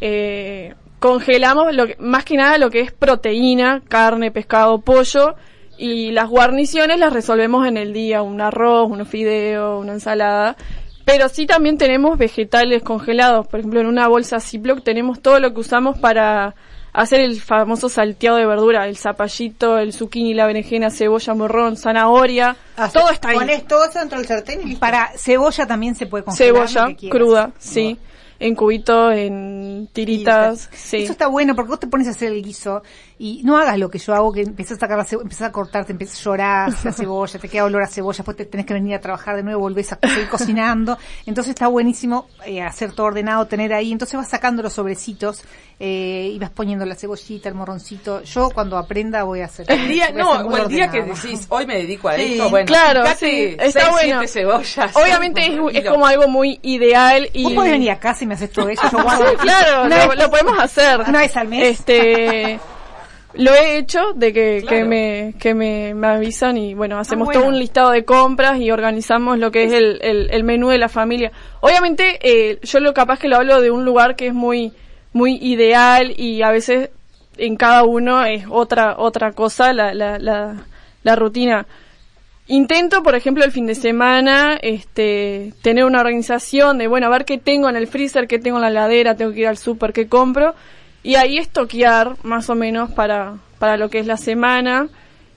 [SPEAKER 2] eh, congelamos lo que, más que nada lo que es proteína, carne, pescado, pollo y las guarniciones las resolvemos en el día, un arroz, unos fideos, una ensalada. Pero sí también tenemos vegetales congelados, por ejemplo en una bolsa Ziploc tenemos todo lo que usamos para hacer el famoso salteado de verdura, el zapallito, el zucchini, la berenjena, cebolla, morrón, zanahoria,
[SPEAKER 4] Hace-
[SPEAKER 2] todo está ahí.
[SPEAKER 4] Pones todo eso dentro del sartén y listo.
[SPEAKER 1] Para cebolla también se puede congelar. lo
[SPEAKER 2] Cebolla
[SPEAKER 1] que quieras.
[SPEAKER 2] cruda, sí, en cubitos, en tiritas, sí.
[SPEAKER 1] Eso está bueno porque vos te pones a hacer el guiso y no hagas lo que yo hago, que empezás a sacar la cebolla, empezás a cortarte, empiezas a llorar la cebolla, te queda olor a cebolla, después te tenés que venir a trabajar de nuevo, volvés a seguir cocinando. Entonces está buenísimo eh, hacer todo ordenado, tener ahí. Entonces vas sacando los sobrecitos eh, y vas poniendo la cebollita, el morroncito. Yo cuando aprenda voy a hacer.
[SPEAKER 3] El día,
[SPEAKER 1] voy a
[SPEAKER 3] no,
[SPEAKER 1] ser muy
[SPEAKER 3] o el día que
[SPEAKER 1] ordenada.
[SPEAKER 3] decís, hoy me dedico a
[SPEAKER 4] Sí,
[SPEAKER 3] esto, bueno,
[SPEAKER 2] claro,
[SPEAKER 3] fíjate,
[SPEAKER 2] sí, está
[SPEAKER 3] seis,
[SPEAKER 2] bueno.
[SPEAKER 3] siete cebollas.
[SPEAKER 2] Obviamente es,
[SPEAKER 3] y
[SPEAKER 2] es
[SPEAKER 3] lo-
[SPEAKER 2] como algo muy ideal y...
[SPEAKER 1] Vos podés venir a casa y me haces todo eso, yo
[SPEAKER 2] Sí,
[SPEAKER 1] guardo.
[SPEAKER 2] claro,
[SPEAKER 1] Una
[SPEAKER 2] lo,
[SPEAKER 1] vez-
[SPEAKER 2] lo podemos hacer.
[SPEAKER 1] una vez al mes.
[SPEAKER 2] Este, lo he hecho de que, que
[SPEAKER 3] Claro.
[SPEAKER 2] me que me, me avisan y bueno, hacemos
[SPEAKER 1] bueno.
[SPEAKER 2] todo un listado de compras y organizamos lo que es el, el, el menú de la familia. Obviamente, eh, yo lo capaz que lo hablo de un lugar que es muy muy ideal y a veces en cada uno es otra otra cosa la la la, la rutina. Intento, por ejemplo, el fin de semana, este, tener una organización de, bueno, a ver qué tengo en el freezer, qué tengo en la heladera, tengo que ir al súper, qué compro, y ahí estoquear más o menos para, para lo que es la semana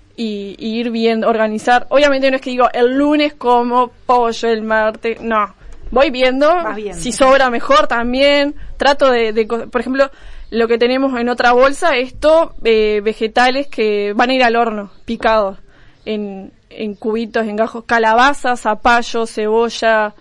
[SPEAKER 2] y, y ir viendo, organizar. Obviamente no es que digo, el lunes como pollo, el martes, no. Voy viendo,
[SPEAKER 1] Vas viendo.
[SPEAKER 2] si sobra mejor también, trato de, de, co- por ejemplo, lo que tenemos en otra bolsa, esto, eh, vegetales que van a ir al horno, picados, en, en cubitos, en gajos, calabaza, zapallo, cebolla,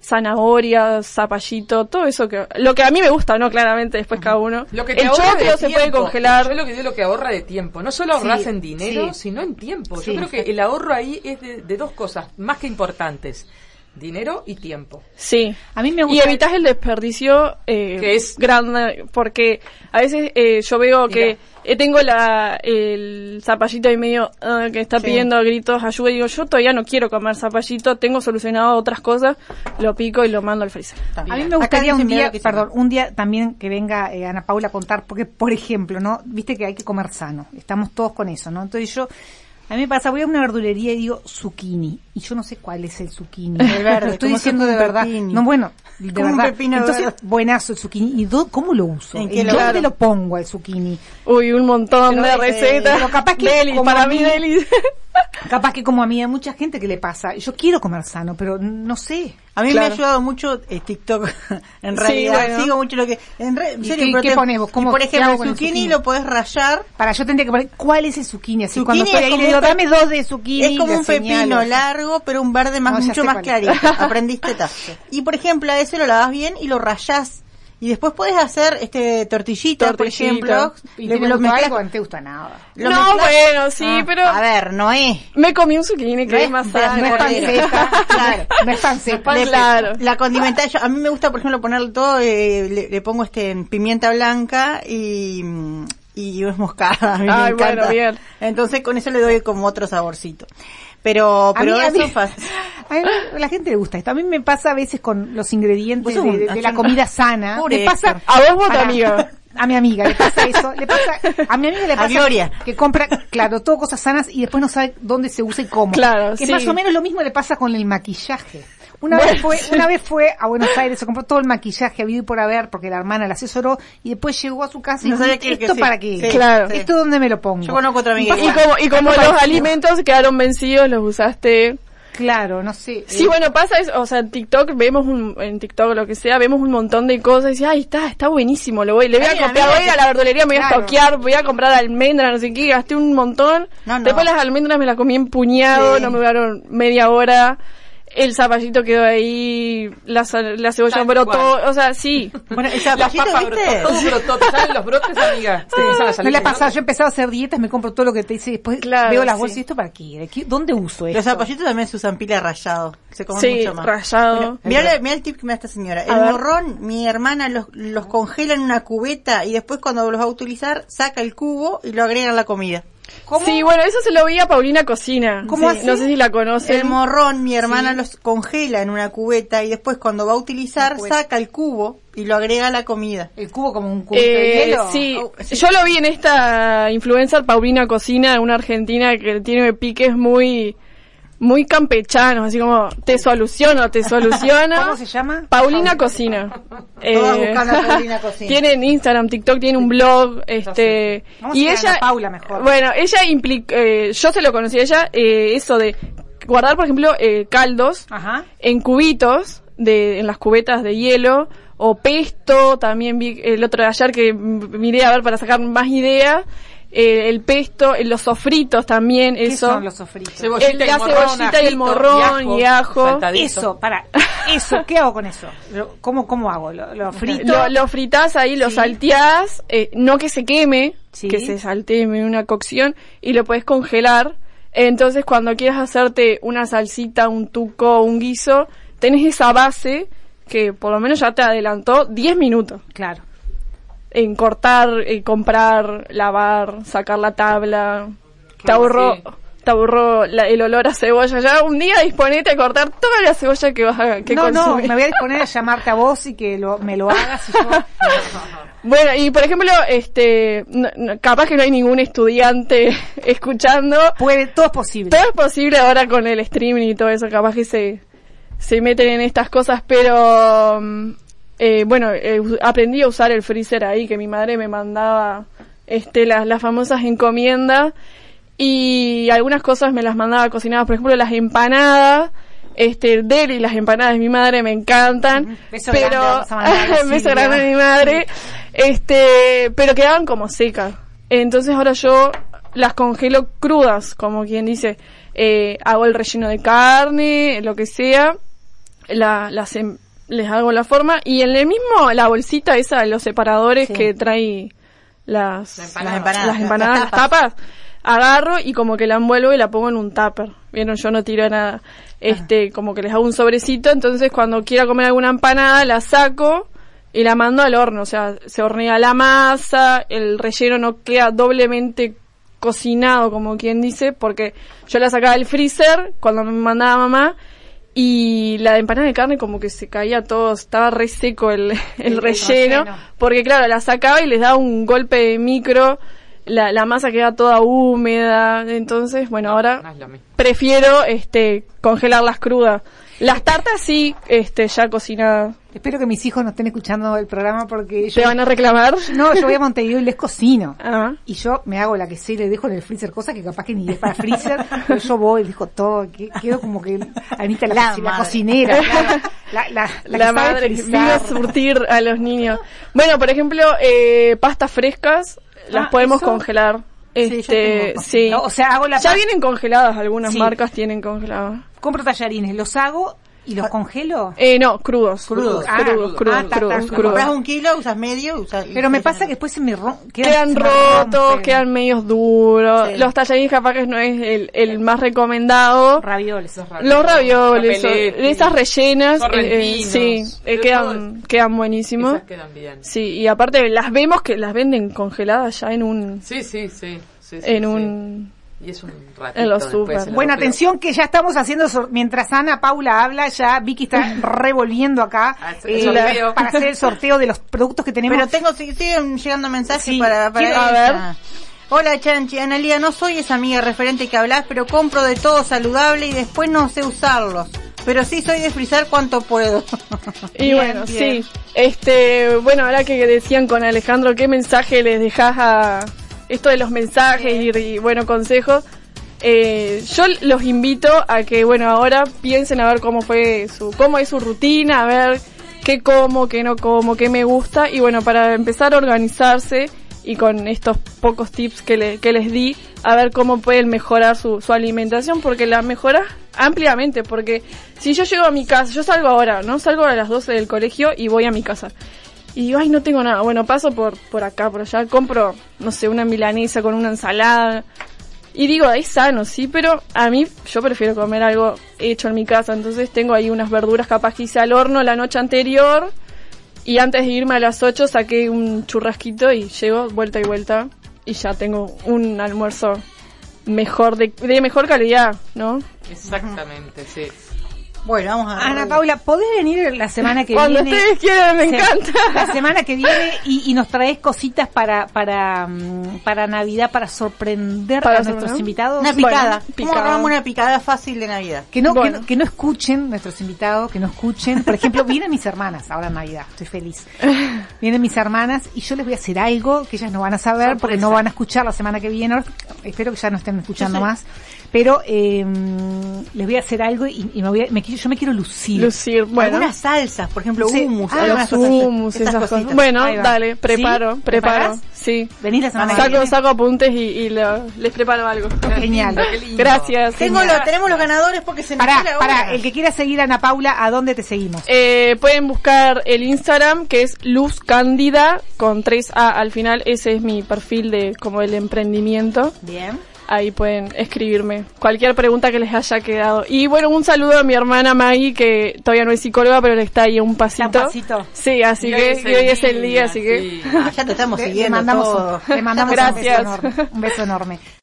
[SPEAKER 2] zanahorias, zapallito, todo eso que lo que a mí me gusta, no claramente después cada uno.
[SPEAKER 3] Lo que te
[SPEAKER 2] el
[SPEAKER 3] ahorra de
[SPEAKER 2] choclo se puede
[SPEAKER 3] tiempo.
[SPEAKER 2] congelar.
[SPEAKER 3] Yo lo que digo lo que ahorra de tiempo, no solo ahorras
[SPEAKER 1] Sí,
[SPEAKER 3] en dinero,
[SPEAKER 1] sí.
[SPEAKER 3] sino en tiempo.
[SPEAKER 1] Sí.
[SPEAKER 3] Yo creo que el ahorro ahí es de, de dos cosas más que importantes: dinero y tiempo.
[SPEAKER 2] Sí.
[SPEAKER 1] A mí me
[SPEAKER 2] Y
[SPEAKER 1] gusta.
[SPEAKER 2] evitas el desperdicio eh,
[SPEAKER 3] Que es-
[SPEAKER 2] grande, porque a veces eh, yo veo
[SPEAKER 3] Mira.
[SPEAKER 2] que eh, tengo la el zapallito ahí medio ah, que está
[SPEAKER 4] Sí.
[SPEAKER 2] pidiendo a gritos ayuda y digo, yo todavía no quiero comer zapallito, tengo solucionado otras cosas, lo pico y lo mando al freezer.
[SPEAKER 1] A mí me
[SPEAKER 4] Acá
[SPEAKER 1] gustaría
[SPEAKER 4] dicen,
[SPEAKER 1] un
[SPEAKER 4] mira
[SPEAKER 1] día,
[SPEAKER 4] lo que hicimos.
[SPEAKER 1] perdón, un día también que venga eh, Ana Paula a contar, porque por ejemplo, ¿no? Viste que hay que comer sano, estamos todos con eso, ¿no? Entonces yo, a mí me pasa, voy a una verdulería y digo zucchini, y yo no sé cuál es el zucchini.
[SPEAKER 4] El verde,
[SPEAKER 1] Lo estoy
[SPEAKER 4] como
[SPEAKER 1] diciendo
[SPEAKER 4] si
[SPEAKER 1] de
[SPEAKER 4] fuera un
[SPEAKER 1] verdad.
[SPEAKER 4] pepino.
[SPEAKER 1] No, bueno, de
[SPEAKER 4] Como un
[SPEAKER 1] verdad.
[SPEAKER 4] pepino
[SPEAKER 1] Entonces,
[SPEAKER 4] verde.
[SPEAKER 1] buenazo el zucchini. ¿Y do- cómo lo uso?
[SPEAKER 4] ¿En qué
[SPEAKER 1] ¿En
[SPEAKER 4] lugar?
[SPEAKER 1] dónde lo pongo al zucchini?
[SPEAKER 2] Uy, un montón
[SPEAKER 1] Pero,
[SPEAKER 2] de
[SPEAKER 1] eh,
[SPEAKER 2] recetas.
[SPEAKER 1] pero capaz que
[SPEAKER 2] Delis,
[SPEAKER 1] como
[SPEAKER 2] para
[SPEAKER 1] a
[SPEAKER 2] mí
[SPEAKER 1] mí-
[SPEAKER 2] delis.
[SPEAKER 1] Capaz que como a mí hay mucha gente que le pasa. Yo quiero comer sano, pero no sé.
[SPEAKER 4] A mí
[SPEAKER 2] Claro.
[SPEAKER 4] me ha ayudado mucho eh, TikTok, en
[SPEAKER 2] Sí,
[SPEAKER 4] realidad.
[SPEAKER 2] bueno.
[SPEAKER 4] Sigo mucho lo que... En, re- en
[SPEAKER 1] ¿Y
[SPEAKER 4] serio,
[SPEAKER 1] qué-
[SPEAKER 4] pero
[SPEAKER 1] qué
[SPEAKER 4] te-
[SPEAKER 1] pones vos? ¿Cómo-
[SPEAKER 4] y por
[SPEAKER 1] qué
[SPEAKER 4] ejemplo,
[SPEAKER 1] hago
[SPEAKER 4] el
[SPEAKER 1] con el
[SPEAKER 4] zucchini,
[SPEAKER 1] zucchini?
[SPEAKER 4] lo podés rallar.
[SPEAKER 1] Para yo tendría que poner, ¿cuál es el zucchini? Así cuando
[SPEAKER 4] Zucchini
[SPEAKER 1] estoy
[SPEAKER 4] es
[SPEAKER 1] ahí
[SPEAKER 4] como
[SPEAKER 1] le digo,
[SPEAKER 4] un pe-
[SPEAKER 1] dame dos de zucchini.
[SPEAKER 4] Es como
[SPEAKER 1] le
[SPEAKER 4] un pepino
[SPEAKER 1] señalo.
[SPEAKER 4] largo, pero un verde más
[SPEAKER 1] No, ya
[SPEAKER 4] mucho
[SPEAKER 1] sé
[SPEAKER 4] más
[SPEAKER 1] cuál es.
[SPEAKER 4] clarito. Aprendiste ta. Y por ejemplo, a ese lo lavas bien y lo rayás. Y después puedes hacer este tortillita, por
[SPEAKER 2] Tortillita.
[SPEAKER 4] ejemplo.
[SPEAKER 1] ¿Y
[SPEAKER 4] Le-
[SPEAKER 1] te
[SPEAKER 4] lo
[SPEAKER 1] gustó
[SPEAKER 4] mezclas-
[SPEAKER 1] algo? No te gusta nada.
[SPEAKER 4] lo
[SPEAKER 2] No,
[SPEAKER 4] mezclas-
[SPEAKER 2] bueno, sí,
[SPEAKER 4] Ah,
[SPEAKER 2] pero
[SPEAKER 4] A ver, no es.
[SPEAKER 2] me comí un zucchini que
[SPEAKER 4] No
[SPEAKER 2] es
[SPEAKER 4] es-
[SPEAKER 2] más
[SPEAKER 4] pero
[SPEAKER 2] sano.
[SPEAKER 1] No es
[SPEAKER 4] Cordero.
[SPEAKER 1] panceta.
[SPEAKER 4] Claro.
[SPEAKER 1] No es panceta.
[SPEAKER 4] Le-
[SPEAKER 2] Claro.
[SPEAKER 4] La condimentada, yo- a mí me gusta, por ejemplo, ponerle todo, eh, le, le pongo este en pimienta blanca y, mm, y es moscada. A mí me
[SPEAKER 2] Ay,
[SPEAKER 4] encanta.
[SPEAKER 2] bueno, bien.
[SPEAKER 4] Entonces con eso le doy como otro saborcito. Pero,
[SPEAKER 1] A
[SPEAKER 4] pero
[SPEAKER 1] mí- a
[SPEAKER 4] eso
[SPEAKER 1] mí-
[SPEAKER 4] es fácil.
[SPEAKER 1] A mí, a la gente le gusta esto. A mí me pasa a veces con los ingredientes
[SPEAKER 4] Vos sos
[SPEAKER 1] de,
[SPEAKER 4] un-
[SPEAKER 1] de- de la
[SPEAKER 4] yo-
[SPEAKER 1] comida sana.
[SPEAKER 4] Pobre
[SPEAKER 1] Le pasa
[SPEAKER 4] Héctor.
[SPEAKER 2] A vos, vos, tu
[SPEAKER 1] Pará.
[SPEAKER 2] amiga.
[SPEAKER 1] A mi amiga le pasa eso. Le pasa a mi amiga le
[SPEAKER 4] A
[SPEAKER 1] pasa
[SPEAKER 4] Gloria.
[SPEAKER 1] que compra, claro, todo cosas sanas y después no sabe dónde se usa y cómo.
[SPEAKER 2] Claro,
[SPEAKER 1] que
[SPEAKER 2] sí.
[SPEAKER 1] más o menos lo mismo le pasa con el maquillaje. Una
[SPEAKER 2] Bueno,
[SPEAKER 1] vez fue,
[SPEAKER 2] sí.
[SPEAKER 1] una vez fue a Buenos Aires, se compró todo el maquillaje habido y por haber porque la hermana la asesoró y después llegó a su casa y
[SPEAKER 4] No
[SPEAKER 1] dijo,
[SPEAKER 4] sabía que-
[SPEAKER 1] ¿esto
[SPEAKER 4] que sí.
[SPEAKER 1] para qué?
[SPEAKER 4] Sí,
[SPEAKER 2] Claro.
[SPEAKER 4] sí.
[SPEAKER 1] ¿Esto dónde me lo pongo?
[SPEAKER 4] Yo conozco otra amiga.
[SPEAKER 2] Y como, y como los alimentos quedaron vencidos, los usaste.
[SPEAKER 1] Claro, no sé.
[SPEAKER 2] Sí,
[SPEAKER 1] Eh,
[SPEAKER 2] bueno, pasa eso, o sea, en TikTok vemos un, en TikTok lo que sea, vemos un montón de cosas y dices, ay, está, está buenísimo, lo voy, le voy a
[SPEAKER 4] Mira,
[SPEAKER 2] copiar,
[SPEAKER 4] mira,
[SPEAKER 2] voy a ir a la verdulería, me voy a
[SPEAKER 1] claro.
[SPEAKER 2] toquear, voy a comprar almendras, no sé qué, gasté un montón.
[SPEAKER 4] No, no.
[SPEAKER 2] Después las almendras me las comí en puñado,
[SPEAKER 4] Sí.
[SPEAKER 2] no me duraron media hora. El zapallito quedó ahí, la, za- la cebolla
[SPEAKER 3] Tal
[SPEAKER 2] brotó,
[SPEAKER 3] cual.
[SPEAKER 2] o sea, sí.
[SPEAKER 4] Bueno, el
[SPEAKER 3] Las
[SPEAKER 4] zapallito,
[SPEAKER 3] papas
[SPEAKER 4] ¿viste?
[SPEAKER 3] brotó, todo brotó. ¿Te salen los brotes, amiga? ¿Te empiezan a
[SPEAKER 1] no
[SPEAKER 3] salir
[SPEAKER 1] le ha
[SPEAKER 3] los
[SPEAKER 1] pasado,
[SPEAKER 3] brotes?
[SPEAKER 1] yo he empezado a hacer dietas, me compro todo lo que te dice y después
[SPEAKER 2] Claro,
[SPEAKER 1] veo las
[SPEAKER 2] sí.
[SPEAKER 1] bolsas y esto para qué, ¿De qué? ¿Dónde uso esto?
[SPEAKER 4] Los zapallitos también se usan pila rallado. Se comen
[SPEAKER 2] Sí,
[SPEAKER 4] mucho más.
[SPEAKER 2] rallado.
[SPEAKER 4] Mira, mira el tip que me da esta señora.
[SPEAKER 2] A
[SPEAKER 4] El
[SPEAKER 2] ver.
[SPEAKER 4] morrón, mi hermana los, los congela en una cubeta y después cuando los va a utilizar, saca el cubo y lo agrega a la comida.
[SPEAKER 1] ¿Cómo?
[SPEAKER 2] Sí, bueno, eso se lo vi a Paulina Cocina.
[SPEAKER 1] ¿Cómo
[SPEAKER 2] Sí,
[SPEAKER 1] hace?
[SPEAKER 2] No sé si la conocen.
[SPEAKER 4] El morrón, mi hermana los congela en una cubeta y después cuando va a utilizar,
[SPEAKER 1] Una cubeta.
[SPEAKER 4] saca el cubo y lo agrega a la comida.
[SPEAKER 1] El cubo como un cubito de
[SPEAKER 2] Eh,
[SPEAKER 1] hielo.
[SPEAKER 2] sí,
[SPEAKER 4] Oh, sí.
[SPEAKER 2] yo lo vi en esta influencer Paulina Cocina, una argentina que tiene piques muy muy campechanos, así como te soluciono, te soluciono.
[SPEAKER 1] ¿Cómo se llama?
[SPEAKER 2] Paulina Cocina. Eh,
[SPEAKER 4] Todas buscando a Paulina Cocina.
[SPEAKER 2] Tiene en Instagram, TikTok, tiene un blog, este
[SPEAKER 1] Vamos
[SPEAKER 2] y
[SPEAKER 1] a seguir a
[SPEAKER 2] ella
[SPEAKER 1] Ana Paula mejor.
[SPEAKER 2] Bueno, ella implica eh, yo se lo conocí a ella eh, eso de guardar, por ejemplo, eh, caldos
[SPEAKER 1] Ajá.
[SPEAKER 2] en cubitos de en las cubetas de hielo o pesto, también vi el otro de ayer que m- miré a ver para sacar más ideas, eh, el pesto, eh, los sofritos también,
[SPEAKER 1] ¿Qué
[SPEAKER 2] eso.
[SPEAKER 1] son los sofritos?
[SPEAKER 3] Cebollita
[SPEAKER 2] El-
[SPEAKER 3] y
[SPEAKER 2] la
[SPEAKER 3] morrón,
[SPEAKER 2] cebollita y el
[SPEAKER 3] ajito,
[SPEAKER 2] morrón y ajo.
[SPEAKER 3] saltadito.
[SPEAKER 1] Eso, para, eso, ¿qué hago con eso? Lo- ¿Cómo, cómo hago? ¿Lo, lo frito?
[SPEAKER 2] Lo, lo fritás ahí, lo
[SPEAKER 1] Sí.
[SPEAKER 2] salteás, eh, no que se queme,
[SPEAKER 1] Sí.
[SPEAKER 2] que se saltee en una cocción, y lo podés congelar. Entonces, cuando quieras hacerte una salsita, un tuco, un guiso, tenés esa base que por lo menos ya te adelantó diez minutos
[SPEAKER 1] Claro.
[SPEAKER 2] en cortar, eh, comprar, lavar, sacar la tabla. Te
[SPEAKER 3] Claro,
[SPEAKER 2] ahorró,
[SPEAKER 3] sí.
[SPEAKER 2] te ahorró la- el olor a cebolla. Ya un día disponete a cortar toda la cebolla que vas a que
[SPEAKER 1] no, no,
[SPEAKER 2] consumir.
[SPEAKER 1] me voy a disponer a llamarte a vos y que lo, me lo hagas. Y yo...
[SPEAKER 2] Bueno, y por ejemplo, este, no- no- capaz que no hay ningún estudiante escuchando.
[SPEAKER 1] Puede, todo es posible.
[SPEAKER 2] Todo es posible ahora con el streaming y todo eso, capaz que se, se meten en estas cosas, pero mm, eh, bueno, eh, us- aprendí a usar el freezer ahí, que mi madre me mandaba este las, las famosas encomiendas, y algunas cosas me las mandaba cocinadas, por ejemplo las empanadas. Este, el deli, las empanadas de mi madre me encantan,
[SPEAKER 1] Ujú. Beso
[SPEAKER 2] pero
[SPEAKER 1] grande, vamos a mandarle a
[SPEAKER 2] beso
[SPEAKER 1] Silvia.
[SPEAKER 2] grande a mi madre, este, pero quedaban como secas. Entonces ahora yo las congelo crudas, como quien dice, eh, hago el relleno de carne, lo que sea, la, las em, les hago la forma y en el mismo, la bolsita esa de los separadores sí. que trae las,
[SPEAKER 3] las
[SPEAKER 2] empanadas, las,
[SPEAKER 3] empanadas,
[SPEAKER 2] las, empanadas, las tapas. las tapas, agarro y como que la envuelvo y la pongo en un tupper. Vieron, yo no tiro nada. Este, ah. como que les hago un sobrecito, entonces cuando quiera comer alguna empanada la saco y la mando al horno, o sea, se hornea la masa, el relleno no queda doblemente cocinado, como quien dice, porque yo la sacaba del freezer cuando me mandaba mamá y la empanada de carne como que se caía todo, estaba re seco el, el, el relleno, relleno, porque claro, la sacaba y les daba un golpe de micro, la, la masa queda toda húmeda, entonces, bueno, ahora no, no prefiero este congelarlas crudas. Las tartas sí, este, ya cocinadas.
[SPEAKER 1] Espero que mis hijos no estén escuchando el programa porque
[SPEAKER 2] yo... ¿Te van a reclamar?
[SPEAKER 1] No, yo voy a Montevideo y les cocino.
[SPEAKER 2] Uh-huh.
[SPEAKER 1] Y yo me hago la que sé y le dejo en el freezer, cosa que capaz que ni es para freezer, pero yo voy y dejo todo, que, quedo como que Anita la, la, la cocinera, la, la, la,
[SPEAKER 2] la madre que vive a surtir a los niños. Bueno, por ejemplo, eh, pastas frescas, ah, las podemos eso... congelar. Este, sí, sí.
[SPEAKER 1] No, o sea, hago la
[SPEAKER 2] ya vienen congeladas, algunas sí. marcas tienen congeladas.
[SPEAKER 1] Compro tallarines, los hago y los congelo.
[SPEAKER 2] Eh, no, crudos, crudos,
[SPEAKER 1] ah,
[SPEAKER 2] crudos, crudos,
[SPEAKER 1] ah,
[SPEAKER 2] crudos,
[SPEAKER 1] crudos.
[SPEAKER 4] crudos. Compras un kilo, usas medio, usas.
[SPEAKER 1] Pero me pasa que después se me rom-
[SPEAKER 2] quedan, quedan rotos, quedan medios duros. Sí. Los tallarines capaz que no es el, el más recomendado.
[SPEAKER 1] Ravioles,
[SPEAKER 2] los ravioles, los ravioles, son, esas rellenas, eh, eh, sí, eh, quedan, quedan buenísimos.
[SPEAKER 3] Esas quedan bien.
[SPEAKER 2] Sí, y aparte las vemos que las venden congeladas ya en un.
[SPEAKER 3] Sí, sí, sí. sí, sí
[SPEAKER 2] en
[SPEAKER 3] sí.
[SPEAKER 2] un.
[SPEAKER 3] Y es un ratito
[SPEAKER 2] en los super.
[SPEAKER 1] Bueno, atención que ya estamos haciendo, sor- mientras Ana Paula habla, ya Vicky está revolviendo acá
[SPEAKER 3] ah,
[SPEAKER 1] eh, la, para hacer el sorteo de los productos que tenemos.
[SPEAKER 4] Pero tengo, siguen llegando mensajes
[SPEAKER 1] sí,
[SPEAKER 4] para, para
[SPEAKER 2] quiero, a ver.
[SPEAKER 4] Hola Chanchi, Analía, no soy esa amiga referente que hablas, pero compro de todo saludable y después no sé usarlos. Pero sí soy de frizar cuanto puedo.
[SPEAKER 2] Y bien, bueno, bien. sí. Este, bueno, ahora que decían con Alejandro, ¿qué mensaje les dejás a esto de los mensajes y, y bueno, consejos? Eh, yo los invito a que, bueno, ahora piensen a ver cómo fue su, cómo es su rutina, a ver qué como, qué no como, qué me gusta, y bueno, para empezar a organizarse y con estos pocos tips que, le, que les di, a ver cómo pueden mejorar su, su alimentación, porque la mejora ampliamente, porque si yo llego a mi casa, yo salgo ahora, ¿no? Salgo a las doce del colegio y voy a mi casa. Y digo, ay, no tengo nada. Bueno, paso por por acá, por allá, compro, no sé, una milanesa con una ensalada. Y digo, es sano, sí, pero a mí, yo prefiero comer algo hecho en mi casa. Entonces tengo ahí unas verduras capaz que hice al horno la noche anterior. Y antes de irme a las ocho saqué un churrasquito y llego vuelta y vuelta. Y ya tengo un almuerzo mejor, de, de mejor calidad, ¿no?
[SPEAKER 3] Exactamente, sí.
[SPEAKER 4] Bueno, vamos a ver.
[SPEAKER 1] Ana Paula, ¿podés venir la semana que
[SPEAKER 2] Cuando
[SPEAKER 1] viene?
[SPEAKER 2] Cuando ustedes quieran, me
[SPEAKER 1] se,
[SPEAKER 2] encanta.
[SPEAKER 1] La semana que viene y, y nos traes cositas para para para Navidad, para sorprender para a nuestros sorprender. invitados.
[SPEAKER 4] Una picada.
[SPEAKER 1] Bueno,
[SPEAKER 4] ¿Cómo hagamos una picada fácil de Navidad?
[SPEAKER 1] Que no,
[SPEAKER 2] bueno.
[SPEAKER 1] que no, que no escuchen nuestros invitados, que no escuchen. Por ejemplo, vienen mis hermanas ahora en Navidad, estoy feliz. Vienen mis hermanas y yo les voy a hacer algo que ellas no van a saber Sorpresa. porque no van a escuchar la semana que viene. Ahora, espero que ya no estén escuchando sí. más. Pero eh, les voy a hacer algo y, y me voy a, me, yo me quiero lucir.
[SPEAKER 2] Lucir, bueno.
[SPEAKER 4] Algunas salsas, por ejemplo,
[SPEAKER 1] sí.
[SPEAKER 4] hummus.
[SPEAKER 2] Ah, los hummus, esas cosas. cosas. Bueno, dale, preparo,
[SPEAKER 1] ¿Sí?
[SPEAKER 2] preparo. Sí.
[SPEAKER 1] Venís la semana
[SPEAKER 2] saco,
[SPEAKER 1] que viene.
[SPEAKER 2] Saco apuntes y, y lo, les preparo algo.
[SPEAKER 1] Genial.
[SPEAKER 2] Gracias.
[SPEAKER 4] Tengo
[SPEAKER 2] genial.
[SPEAKER 4] Lo, tenemos los ganadores porque se
[SPEAKER 1] nos
[SPEAKER 4] Para,
[SPEAKER 1] para, el que quiera seguir a Ana Paula, ¿a dónde te seguimos?
[SPEAKER 2] Eh, pueden buscar el Instagram, que es Luz Cándida, con tres A al final. Ese es mi perfil de como el emprendimiento.
[SPEAKER 1] Bien.
[SPEAKER 2] Ahí pueden escribirme cualquier pregunta que les haya quedado. Y bueno, un saludo a mi hermana Maggie, que todavía no es psicóloga, pero le está ahí un pasito.
[SPEAKER 1] Un pasito.
[SPEAKER 2] Sí, así y que hoy es el, hoy es el día, así que...
[SPEAKER 4] Sí. Ah, ya te estamos
[SPEAKER 1] le,
[SPEAKER 4] siguiendo
[SPEAKER 1] le mandamos,
[SPEAKER 4] todo.
[SPEAKER 1] Le mandamos
[SPEAKER 2] Gracias.
[SPEAKER 1] Un beso enorme. Un beso enorme.